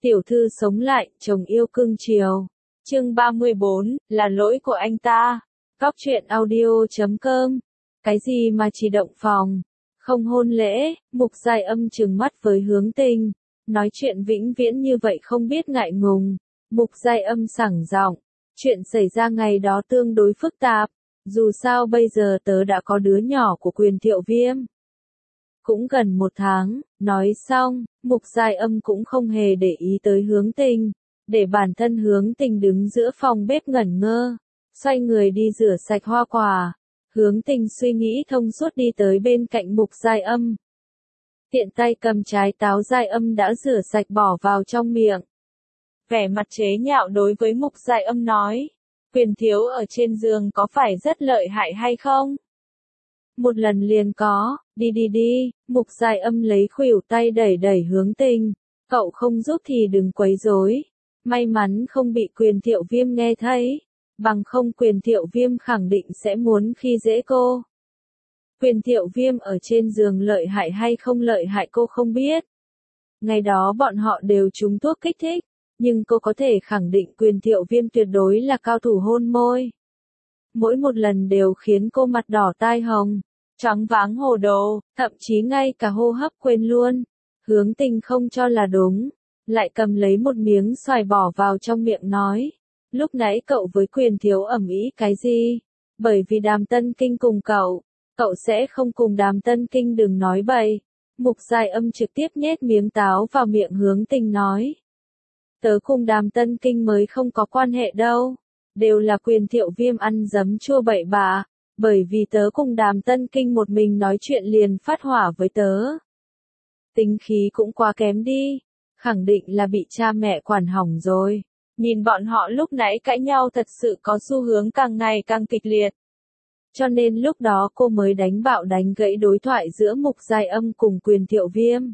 Tiểu thư sống lại, chồng yêu cưng chiều. Chương 34, là lỗi của anh ta. Góc truyện audio.com. Cái gì mà chỉ động phòng, không hôn lễ, Mục Giai Âm trừng mắt với Hướng Tình. Nói chuyện vĩnh viễn như vậy không biết ngại ngùng. Mục Giai Âm sảng giọng. Chuyện xảy ra ngày đó tương đối phức tạp. Dù sao bây giờ tớ đã có đứa nhỏ của Quyền Thiệu Viêm. Cũng gần 1 tháng, nói xong, Mục Giai Âm cũng không hề để ý tới Hướng Tình, để bản thân Hướng Tình đứng giữa phòng bếp ngẩn ngơ, xoay người đi rửa sạch hoa quả. Hướng Tình suy nghĩ thông suốt đi tới bên cạnh Mục Giai Âm. Tiện tay cầm trái táo Giai Âm đã rửa sạch bỏ vào trong miệng. Vẻ mặt chế nhạo đối với Mục Giai Âm nói, Quyền thiếu ở trên giường có phải rất lợi hại hay không? Một lần liền có, đi, Mục Giai Âm lấy khuỷu tay đẩy Hướng Tình, cậu không giúp thì đừng quấy rối. May mắn không bị Quyền Thiệu Viêm nghe thấy, bằng không Quyền Thiệu Viêm khẳng định sẽ muốn khi dễ cô. Quyền Thiệu Viêm ở trên giường lợi hại hay không lợi hại cô không biết. Ngày đó bọn họ đều trúng thuốc kích thích, nhưng cô có thể khẳng định Quyền Thiệu Viêm tuyệt đối là cao thủ hôn môi. Mỗi một lần đều khiến cô mặt đỏ tai hồng, choáng váng hồ đồ, thậm chí ngay cả hô hấp quên luôn. Hướng Tình không cho là đúng, lại cầm lấy một miếng xoài bỏ vào trong miệng nói, lúc nãy cậu với Quyền thiếu ầm ĩ cái gì? Bởi vì Đàm Tân Kinh cùng cậu sẽ không cùng Đàm Tân Kinh, đừng nói bậy. Mục Giai Âm trực tiếp nhét miếng táo vào miệng Hướng Tình nói, tớ cùng Đàm Tân Kinh mới không có quan hệ đâu, đều là Quyền Thiệu Viêm ăn dấm chua bậy bạ, bởi vì tớ cùng Đàm Tân Kinh một mình nói chuyện liền phát hỏa với tớ. Tính khí cũng quá kém đi, khẳng định là bị cha mẹ quản hỏng rồi. Nhìn bọn họ lúc nãy cãi nhau thật sự có xu hướng càng ngày càng kịch liệt. Cho nên lúc đó cô mới đánh gãy đối thoại giữa Mục Giai Âm cùng Quyền Thiệu Viêm.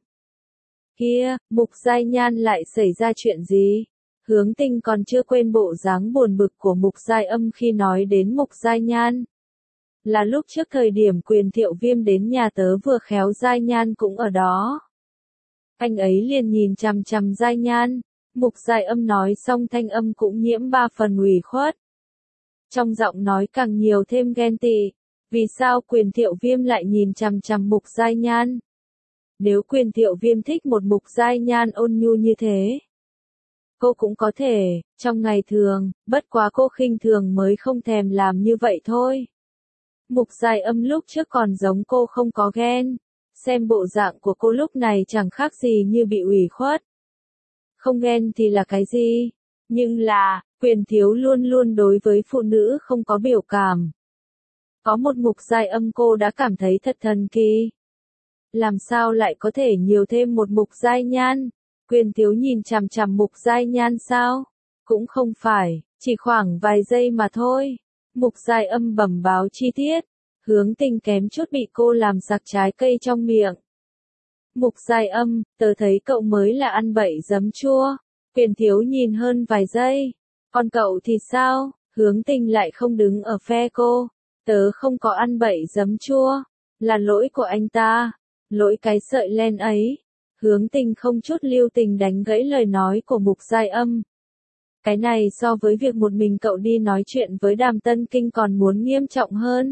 Kia, Mục Giai Nhan lại xảy ra chuyện gì? Hướng Tình còn chưa quên bộ dáng buồn bực của Mục Giai Âm khi nói đến Mục Giai Nhan. Là lúc trước thời điểm Quyền Thiệu Viêm đến nhà tớ vừa khéo Giai Nhan cũng ở đó. Anh ấy liền nhìn chằm chằm Giai Nhan. Mục Giai Âm nói xong thanh âm cũng nhiễm 3 phần ủy khuất. Trong giọng nói càng nhiều thêm ghen tị. Vì sao Quyền Thiệu Viêm lại nhìn chằm chằm Mục Giai Nhan? Nếu Quyền Thiệu Viêm thích một Mục Giai Nhan ôn nhu như thế, cô cũng có thể, trong ngày thường, bất quá cô khinh thường mới không thèm làm như vậy thôi. Mục Giai Âm lúc trước còn giống cô không có ghen, xem bộ dạng của cô lúc này chẳng khác gì như bị ủy khuất. Không ghen thì là cái gì? Nhưng là, Quyền thiếu luôn luôn đối với phụ nữ không có biểu cảm. Có một Mục Giai Âm cô đã cảm thấy thật thần kỳ. Làm sao lại có thể nhiều thêm một Mục Giai Nhan? Quyền thiếu nhìn chằm chằm Mục Giai Nhan sao? Cũng không phải, chỉ khoảng vài giây mà thôi. Mục Giai Âm bẩm báo chi tiết. Hướng Tình kém chút bị cô làm sặc trái cây trong miệng. Mục Giai Âm, tớ thấy cậu mới là ăn bậy giấm chua. Quyền thiếu nhìn hơn vài giây. Còn cậu thì sao? Hướng Tình lại không đứng ở phe cô. Tớ không có ăn bậy giấm chua. Là lỗi của anh ta. Lỗi cái sợi len ấy. Hướng Tình không chút lưu tình đánh gãy lời nói của Mục Giai Âm. Cái này so với việc một mình cậu đi nói chuyện với Đàm Tân Kinh còn muốn nghiêm trọng hơn.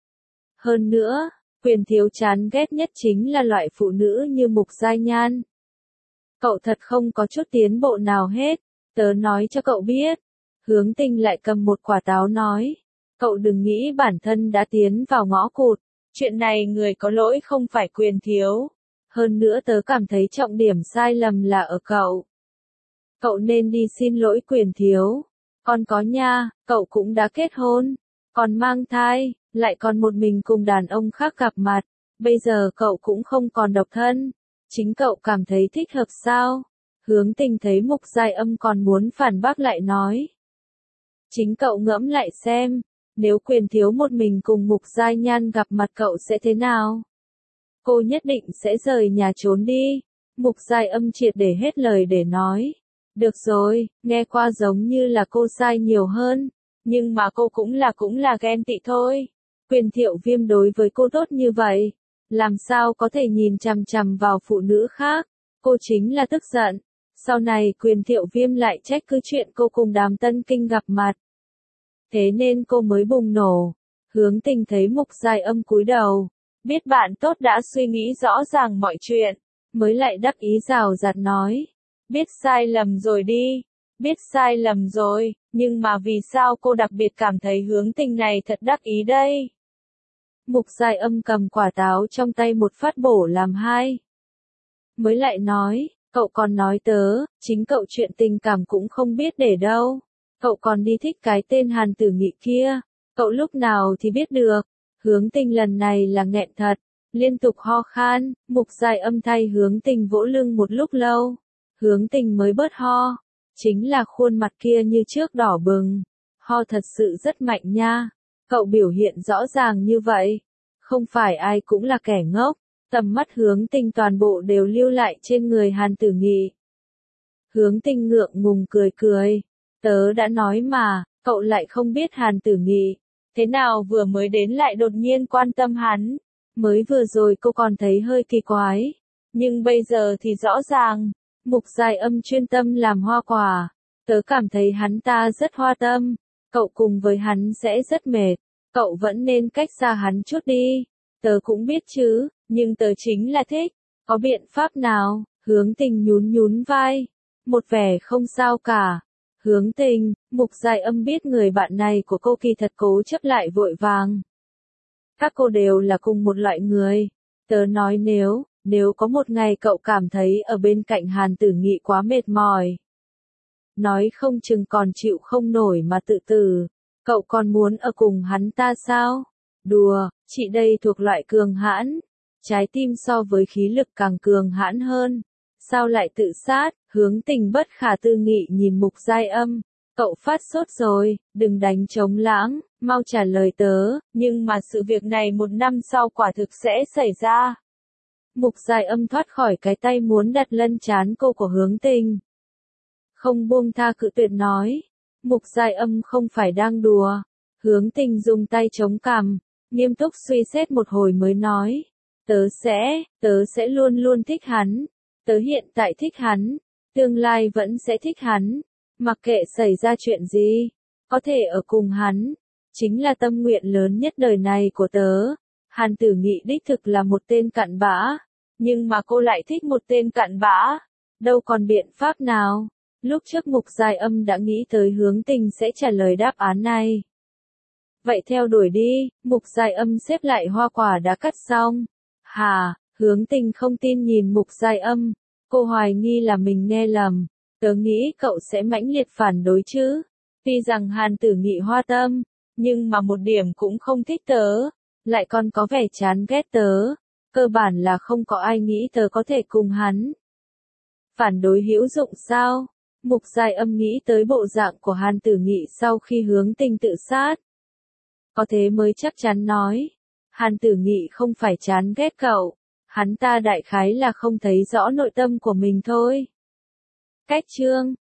Hơn nữa, Quyền thiếu chán ghét nhất chính là loại phụ nữ như Mục Giai Nhan. Cậu thật không có chút tiến bộ nào hết, tớ nói cho cậu biết. Hướng Tình lại cầm một quả táo nói, cậu đừng nghĩ bản thân đã tiến vào ngõ cụt, chuyện này người có lỗi không phải Quyền thiếu. Hơn nữa tớ cảm thấy trọng điểm sai lầm là ở cậu. Cậu nên đi xin lỗi Quyền thiếu. Còn có nha, cậu cũng đã kết hôn, còn mang thai, lại còn một mình cùng đàn ông khác gặp mặt. Bây giờ cậu cũng không còn độc thân. Chính cậu cảm thấy thích hợp sao? Hướng Tình thấy Mục Giai Âm còn muốn phản bác lại nói. Chính cậu ngẫm lại xem, nếu Quyền thiếu một mình cùng Mục Giai Nhan gặp mặt cậu sẽ thế nào? Cô nhất định sẽ rời nhà trốn đi. Mục Giai Âm triệt để hết lời để nói. Được rồi, nghe qua giống như là cô sai nhiều hơn. Nhưng mà cô cũng là ghen tị thôi. Quyền Thiệu Viêm đối với cô tốt như vậy. Làm sao có thể nhìn chằm chằm vào phụ nữ khác? Cô chính là tức giận. Sau này Quyền Thiệu Viêm lại trách cứ chuyện cô cùng Đàm Tân Kinh gặp mặt. Thế nên cô mới bùng nổ. Hướng Tình thấy Mục Giai Âm cúi đầu, biết bạn tốt đã suy nghĩ rõ ràng mọi chuyện, mới lại đắc ý rào rạt nói. Biết sai lầm rồi đi, biết sai lầm rồi, nhưng mà vì sao cô đặc biệt cảm thấy Hướng Tình này thật đắc ý đây? Mục Giai Âm cầm quả táo trong tay một phát bổ làm hai. Mới lại nói, cậu còn nói tớ, chính cậu chuyện tình cảm cũng không biết để đâu. Cậu còn đi thích cái tên Hàn Tử Nghị kia, cậu lúc nào thì biết được. Hướng Tình lần này là nghẹn thật, liên tục ho khan, Mục Giai Âm thay Hướng Tình vỗ lưng một lúc lâu. Hướng Tình mới bớt ho, chính là khuôn mặt kia như trước đỏ bừng. Ho thật sự rất mạnh nha, cậu biểu hiện rõ ràng như vậy. Không phải ai cũng là kẻ ngốc, tầm mắt Hướng Tình toàn bộ đều lưu lại trên người Hàn Tử Nghị. Hướng Tình ngượng ngùng cười cười, tớ đã nói mà, cậu lại không biết Hàn Tử Nghị. Thế nào vừa mới đến lại đột nhiên quan tâm hắn? Mới vừa rồi cô còn thấy hơi kỳ quái, nhưng bây giờ thì rõ ràng. Mục Giai Âm chuyên tâm làm hoa quả, tớ cảm thấy hắn ta rất hoa tâm, cậu cùng với hắn sẽ rất mệt, cậu vẫn nên cách xa hắn chút đi. Tớ cũng biết chứ, nhưng tớ chính là thích, có biện pháp nào? Hướng Tình nhún nhún vai, một vẻ không sao cả. Hướng Tình, Mục Giai Âm biết người bạn này của cô kỳ thật cố chấp lại vội vàng. Các cô đều là cùng một loại người. Tớ nói nếu có một ngày cậu cảm thấy ở bên cạnh Hàn Tử Nghị quá mệt mỏi, nói không chừng còn chịu không nổi mà tự tử, cậu còn muốn ở cùng hắn ta sao? Đùa, chị đây thuộc loại cường hãn, trái tim so với khí lực càng cường hãn hơn. Sao lại tự sát? Hướng Tình bất khả tư nghị nhìn Mục Giai Âm. Cậu phát sốt rồi, đừng đánh trống lãng, mau trả lời tớ, nhưng mà sự việc này 1 năm sau quả thực sẽ xảy ra. Mục Giai Âm thoát khỏi cái tay muốn đặt lên trán cô của Hướng Tình. Không buông tha cự tuyệt nói. Mục Giai Âm không phải đang đùa. Hướng Tình dùng tay chống cằm, nghiêm túc suy xét một hồi mới nói. Tớ sẽ luôn luôn thích hắn. Tớ hiện tại thích hắn, tương lai vẫn sẽ thích hắn. Mặc kệ xảy ra chuyện gì, có thể ở cùng hắn, chính là tâm nguyện lớn nhất đời này của tớ. Hàn Tử Nghị đích thực là một tên cặn bã, nhưng mà cô lại thích một tên cặn bã, đâu còn biện pháp nào. Lúc trước Mục Giai Âm đã nghĩ tới Hướng Tình sẽ trả lời đáp án này. Vậy theo đuổi đi, Mục Giai Âm xếp lại hoa quả đã cắt xong. Hà, Hướng Tình không tin nhìn Mục Giai Âm, cô hoài nghi là mình nghe lầm. Tớ nghĩ cậu sẽ mãnh liệt phản đối chứ. Tuy rằng Hàn Tử Nghị hoa tâm, nhưng mà một điểm cũng không thích tớ, lại còn có vẻ chán ghét tớ. Cơ bản là không có ai nghĩ tớ có thể cùng hắn. Phản đối hữu dụng sao? Mục Giai Âm nghĩ tới bộ dạng của Hàn Tử Nghị sau khi Hướng Tình tự sát. Có thế mới chắc chắn nói. Hàn Tử Nghị không phải chán ghét cậu, hắn ta đại khái là không thấy rõ nội tâm của mình thôi. Cách chương